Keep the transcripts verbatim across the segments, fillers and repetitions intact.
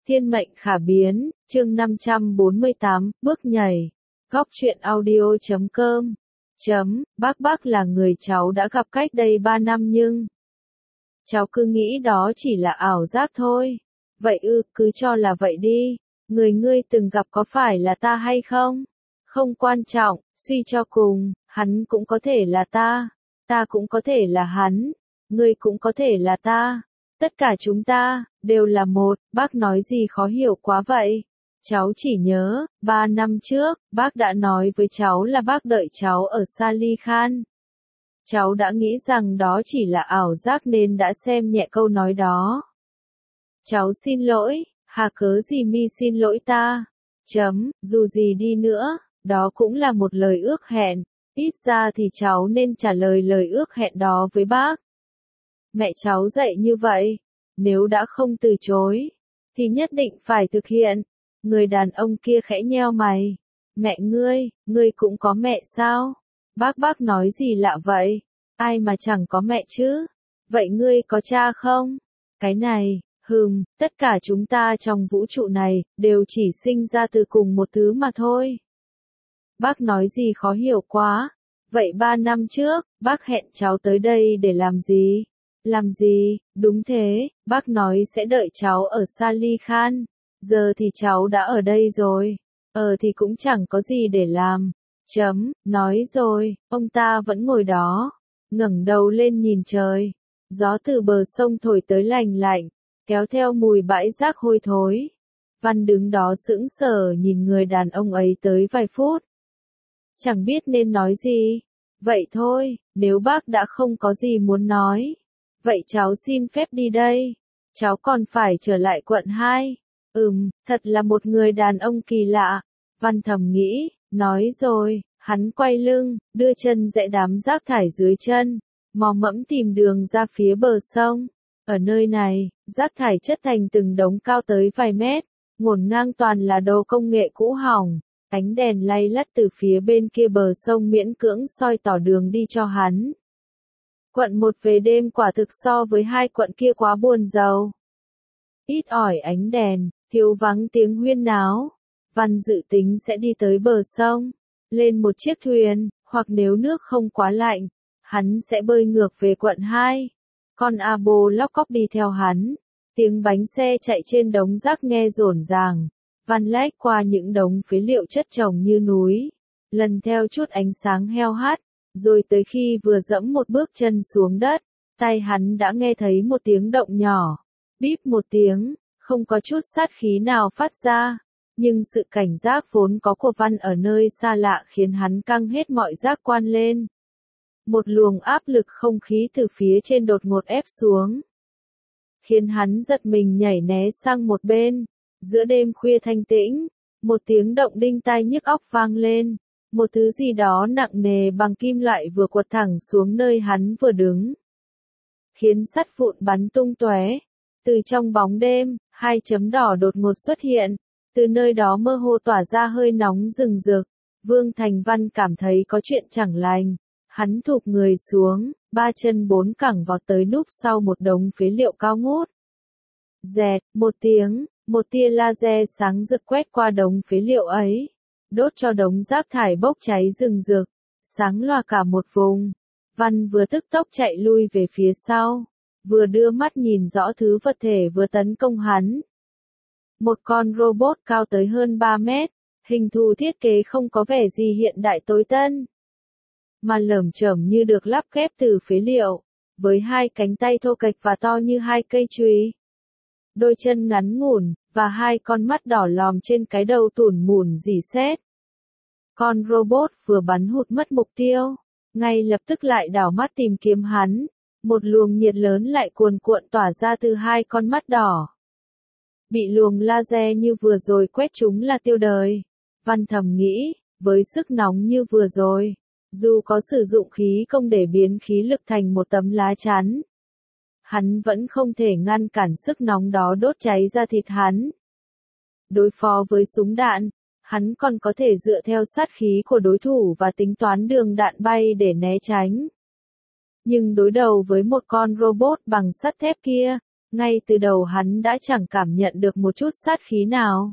Thiên mệnh khả biến, chương năm trăm bốn mươi tám, bước nhảy. Góc truyện audio chấm com. Chấm, bác bác là người cháu đã gặp cách đây ba năm nhưng cháu cứ nghĩ đó chỉ là ảo giác thôi. Vậy ư, cứ cho là vậy đi. Người ngươi từng gặp có phải là ta hay không? Không quan trọng, suy cho cùng, hắn cũng có thể là ta. Ta cũng có thể là hắn. Ngươi cũng có thể là ta. Tất cả chúng ta, đều là một. Bác nói gì khó hiểu quá vậy? Cháu chỉ nhớ, ba năm trước, bác đã nói với cháu là bác đợi cháu ở Sali Khan. Cháu đã nghĩ rằng đó chỉ là ảo giác nên đã xem nhẹ câu nói đó. Cháu xin lỗi, hà cớ gì mi xin lỗi ta? Chấm, dù gì đi nữa, đó cũng là một lời ước hẹn. Ít ra thì cháu nên trả lời lời ước hẹn đó với bác. Mẹ cháu dạy như vậy, nếu đã không từ chối, thì nhất định phải thực hiện. Người đàn ông kia khẽ nheo mày. Mẹ ngươi, ngươi cũng có mẹ sao? Bác bác nói gì lạ vậy? Ai mà chẳng có mẹ chứ? Vậy ngươi có cha không? Cái này, hừm, tất cả chúng ta trong vũ trụ này, đều chỉ sinh ra từ cùng một thứ mà thôi. Bác nói gì khó hiểu quá. Vậy ba năm trước, bác hẹn cháu tới đây để làm gì? Làm gì? Đúng thế, bác nói sẽ đợi cháu ở Sali Khan. Giờ thì cháu đã ở đây rồi. Ờ thì cũng chẳng có gì để làm. Chấm, nói rồi, ông ta vẫn ngồi đó. Ngẩng đầu lên nhìn trời. Gió từ bờ sông thổi tới lành lạnh, kéo theo mùi bãi rác hôi thối. Văn đứng đó sững sờ nhìn người đàn ông ấy tới vài phút. Chẳng biết nên nói gì. Vậy thôi, nếu bác đã không có gì muốn nói. Vậy cháu xin phép đi đây. Cháu còn phải trở lại quận hai. Ừm, thật là một người đàn ông kỳ lạ. Văn thầm nghĩ, nói rồi, hắn quay lưng, đưa chân dãy đám rác thải dưới chân, mò mẫm tìm đường ra phía bờ sông. Ở nơi này, rác thải chất thành từng đống cao tới vài mét, ngổn ngang toàn là đồ công nghệ cũ hỏng. Ánh đèn lay lắt từ phía bên kia bờ sông miễn cưỡng soi tỏ đường đi cho hắn. Quận một về đêm quả thực so với hai quận kia quá buồn rầu. Ít ỏi ánh đèn, thiếu vắng tiếng huyên náo. Văn dự tính sẽ đi tới bờ sông, lên một chiếc thuyền, hoặc nếu nước không quá lạnh, hắn sẽ bơi ngược về quận hai. Con Abo lóc cóc đi theo hắn. Tiếng bánh xe chạy trên đống rác nghe rổn ràng. Văn lách qua những đống phế liệu chất chồng như núi, lần theo chút ánh sáng heo hắt, rồi tới khi vừa dẫm một bước chân xuống đất, tai hắn đã nghe thấy một tiếng động nhỏ, bíp một tiếng, không có chút sát khí nào phát ra, nhưng sự cảnh giác vốn có của Văn ở nơi xa lạ khiến hắn căng hết mọi giác quan lên. Một luồng áp lực không khí từ phía trên đột ngột ép xuống, khiến hắn giật mình nhảy né sang một bên. Giữa đêm khuya thanh tĩnh, một tiếng động đinh tai nhức óc vang lên, một thứ gì đó nặng nề bằng kim loại vừa quật thẳng xuống nơi hắn vừa đứng, khiến sắt vụn bắn tung tóe. Từ trong bóng đêm, hai chấm đỏ đột ngột xuất hiện, từ nơi đó mơ hồ tỏa ra hơi nóng rừng rực. Vương Thành Văn cảm thấy có chuyện chẳng lành, hắn thụp người xuống, ba chân bốn cẳng vọt tới núp sau một đống phế liệu cao ngút. Rẹt, một tiếng. Một tia laser sáng rực quét qua đống phế liệu ấy, đốt cho đống rác thải bốc cháy rừng rực, sáng loà cả một vùng. Văn vừa tức tốc chạy lui về phía sau, vừa đưa mắt nhìn rõ thứ vật thể vừa tấn công hắn. Một con robot cao tới hơn ba mét, hình thù thiết kế không có vẻ gì hiện đại tối tân, mà lởm chởm như được lắp ghép từ phế liệu, với hai cánh tay thô kệch và to như hai cây chùy, đôi chân ngắn ngủn, và hai con mắt đỏ lòm trên cái đầu tủn mủn rỉ sét. Con robot vừa bắn hụt mất mục tiêu, ngay lập tức lại đảo mắt tìm kiếm hắn, một luồng nhiệt lớn lại cuồn cuộn tỏa ra từ hai con mắt đỏ. Bị luồng laser như vừa rồi quét chúng là tiêu đời. Văn thầm nghĩ, với sức nóng như vừa rồi, dù có sử dụng khí công để biến khí lực thành một tấm lá chắn, hắn vẫn không thể ngăn cản sức nóng đó đốt cháy ra thịt hắn. Đối phó với súng đạn, hắn còn có thể dựa theo sát khí của đối thủ và tính toán đường đạn bay để né tránh. Nhưng đối đầu với một con robot bằng sắt thép kia, Ngay từ đầu hắn đã chẳng cảm nhận được một chút sát khí nào.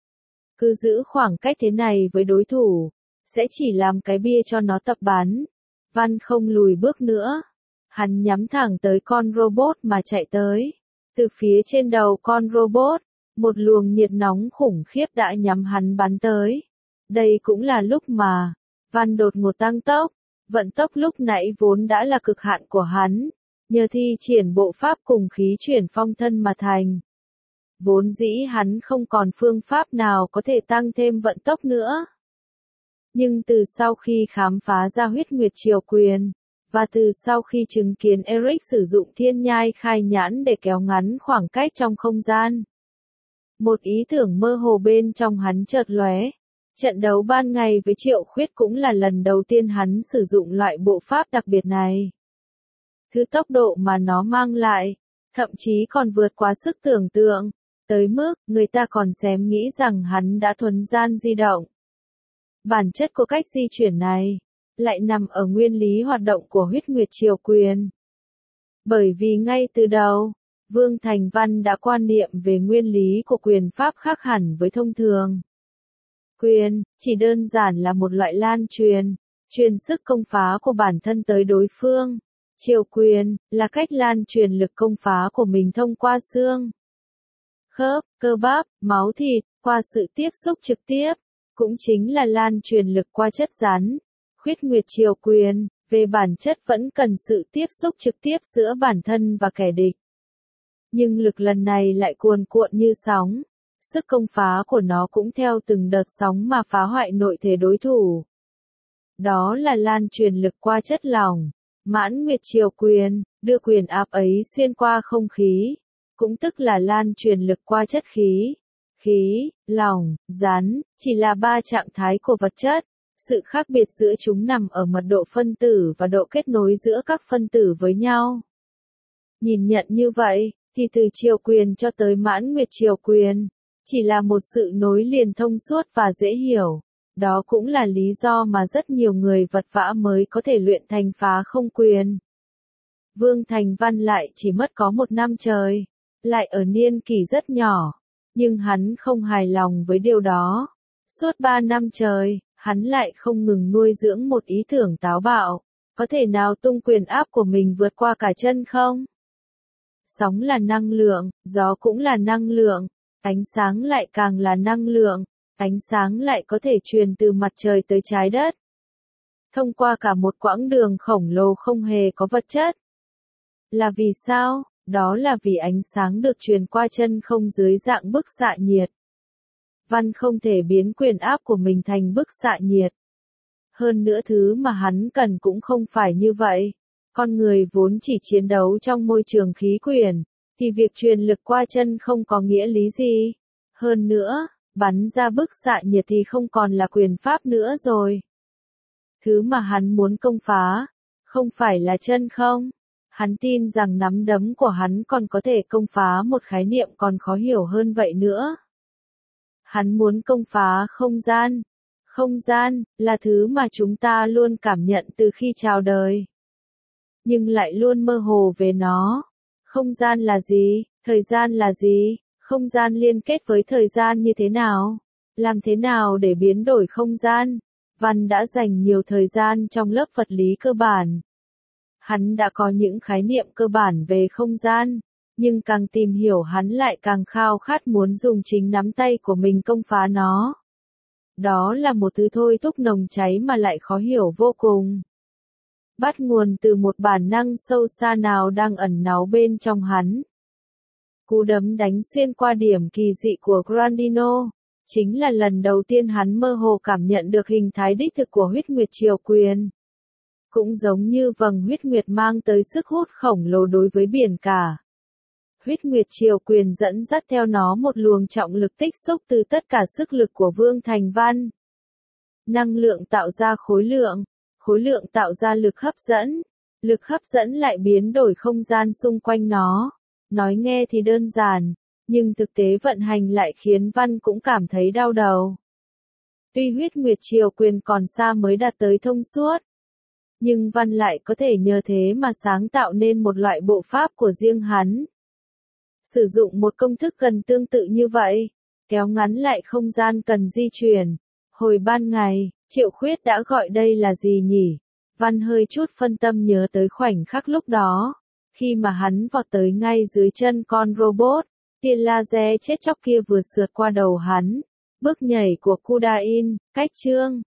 Cứ giữ khoảng cách thế này với đối thủ, sẽ chỉ làm cái bia cho nó tập bắn. Văn không lùi bước nữa. Hắn nhắm thẳng tới con robot mà chạy tới. Từ phía trên đầu con robot, một luồng nhiệt nóng khủng khiếp đã nhắm hắn bắn tới. Đây cũng là lúc mà, Văn đột ngột tăng tốc. Vận tốc lúc nãy vốn đã là cực hạn của hắn, nhờ thi triển bộ pháp cùng khí chuyển phong thân mà thành. Vốn dĩ hắn không còn phương pháp nào có thể tăng thêm vận tốc nữa. Nhưng từ sau khi khám phá ra huyết nguyệt triều quyền, và từ sau khi chứng kiến Eric sử dụng thiên nhai khai nhãn để kéo ngắn khoảng cách trong không gian, một ý tưởng mơ hồ bên trong hắn chợt lóe. Trận đấu ban ngày với Triệu Khuyết cũng là lần đầu tiên hắn sử dụng loại bộ pháp đặc biệt này. Thứ tốc độ mà nó mang lại, thậm chí còn vượt quá sức tưởng tượng, tới mức người ta còn xém nghĩ rằng hắn đã thuần gian di động. Bản chất của cách di chuyển này lại nằm ở nguyên lý hoạt động của huyết nguyệt triều quyền. Bởi vì ngay từ đầu, Vương Thành Văn đã quan niệm về nguyên lý của quyền pháp khác hẳn với thông thường. Quyền, chỉ đơn giản là một loại lan truyền, truyền sức công phá của bản thân tới đối phương. Triều quyền, là cách lan truyền lực công phá của mình thông qua xương, khớp, cơ bắp, máu thịt, qua sự tiếp xúc trực tiếp, cũng chính là lan truyền lực qua chất rắn. Huyết nguyệt triều quyền, về bản chất vẫn cần sự tiếp xúc trực tiếp giữa bản thân và kẻ địch. Nhưng lực lần này lại cuồn cuộn như sóng. Sức công phá của nó cũng theo từng đợt sóng mà phá hoại nội thể đối thủ. Đó là lan truyền lực qua chất lỏng. Mãn nguyệt triều quyền, đưa quyền áp ấy xuyên qua không khí, cũng tức là lan truyền lực qua chất khí. Khí, lỏng, rắn, chỉ là ba trạng thái của vật chất. Sự khác biệt giữa chúng nằm ở mật độ phân tử và độ kết nối giữa các phân tử với nhau. Nhìn nhận như vậy, thì từ triều quyền cho tới mãn nguyệt triều quyền, chỉ là một sự nối liền thông suốt và dễ hiểu. Đó cũng là lý do mà rất nhiều người vật vã mới có thể luyện thành phá không quyền. Vương Thành Văn lại chỉ mất có một năm trời, lại ở niên kỷ rất nhỏ, nhưng hắn không hài lòng với điều đó. Suốt ba năm trời, hắn lại không ngừng nuôi dưỡng một ý tưởng táo bạo, có thể nào tung quyền áp của mình vượt qua cả chân không? Sóng là năng lượng, gió cũng là năng lượng, ánh sáng lại càng là năng lượng, ánh sáng lại có thể truyền từ mặt trời tới trái đất. Thông qua cả một quãng đường khổng lồ không hề có vật chất. Là vì sao? Đó là vì ánh sáng được truyền qua chân không dưới dạng bức xạ nhiệt. Văn không thể biến quyền áp của mình thành bức xạ nhiệt. Hơn nữa thứ mà hắn cần cũng không phải như vậy. Con người vốn chỉ chiến đấu trong môi trường khí quyển, thì việc truyền lực qua chân không có nghĩa lý gì. Hơn nữa, bắn ra bức xạ nhiệt thì không còn là quyền pháp nữa rồi. Thứ mà hắn muốn công phá, không phải là chân không. Hắn tin rằng nắm đấm của hắn còn có thể công phá một khái niệm còn khó hiểu hơn vậy nữa. Hắn muốn công phá không gian. Không gian, là thứ mà chúng ta luôn cảm nhận từ khi chào đời. Nhưng lại luôn mơ hồ về nó. Không gian là gì? Thời gian là gì? Không gian liên kết với thời gian như thế nào? Làm thế nào để biến đổi không gian? Văn đã dành nhiều thời gian trong lớp vật lý cơ bản. Hắn đã có những khái niệm cơ bản về không gian, nhưng càng tìm hiểu hắn lại càng khao khát muốn dùng chính nắm tay của mình công phá nó. Đó là một thứ thôi thúc nồng cháy mà lại khó hiểu vô cùng. Bắt nguồn từ một bản năng sâu xa nào đang ẩn náu bên trong hắn. Cú đấm đánh xuyên qua điểm kỳ dị của Grandino, chính là lần đầu tiên hắn mơ hồ cảm nhận được hình thái đích thực của huyết nguyệt triều quyền. Cũng giống như vầng huyết nguyệt mang tới sức hút khổng lồ đối với biển cả. Huyết nguyệt triều quyền dẫn dắt theo nó một luồng trọng lực tích xúc từ tất cả sức lực của Vương Thành Văn. Năng lượng tạo ra khối lượng, khối lượng tạo ra lực hấp dẫn, lực hấp dẫn lại biến đổi không gian xung quanh nó. Nói nghe thì đơn giản, nhưng thực tế vận hành lại khiến Văn cũng cảm thấy đau đầu. Tuy huyết nguyệt triều quyền còn xa mới đạt tới thông suốt, nhưng Văn lại có thể nhờ thế mà sáng tạo nên một loại bộ pháp của riêng hắn. Sử dụng một công thức gần tương tự như vậy, kéo ngắn lại không gian cần di chuyển. Hồi ban ngày, Triệu Khuyết đã gọi đây là gì nhỉ? Văn hơi chút phân tâm nhớ tới khoảnh khắc lúc đó, khi mà hắn vọt tới ngay dưới chân con robot, tia laser chết chóc kia vừa sượt qua đầu hắn. Bước nhảy của Kudain, cách chương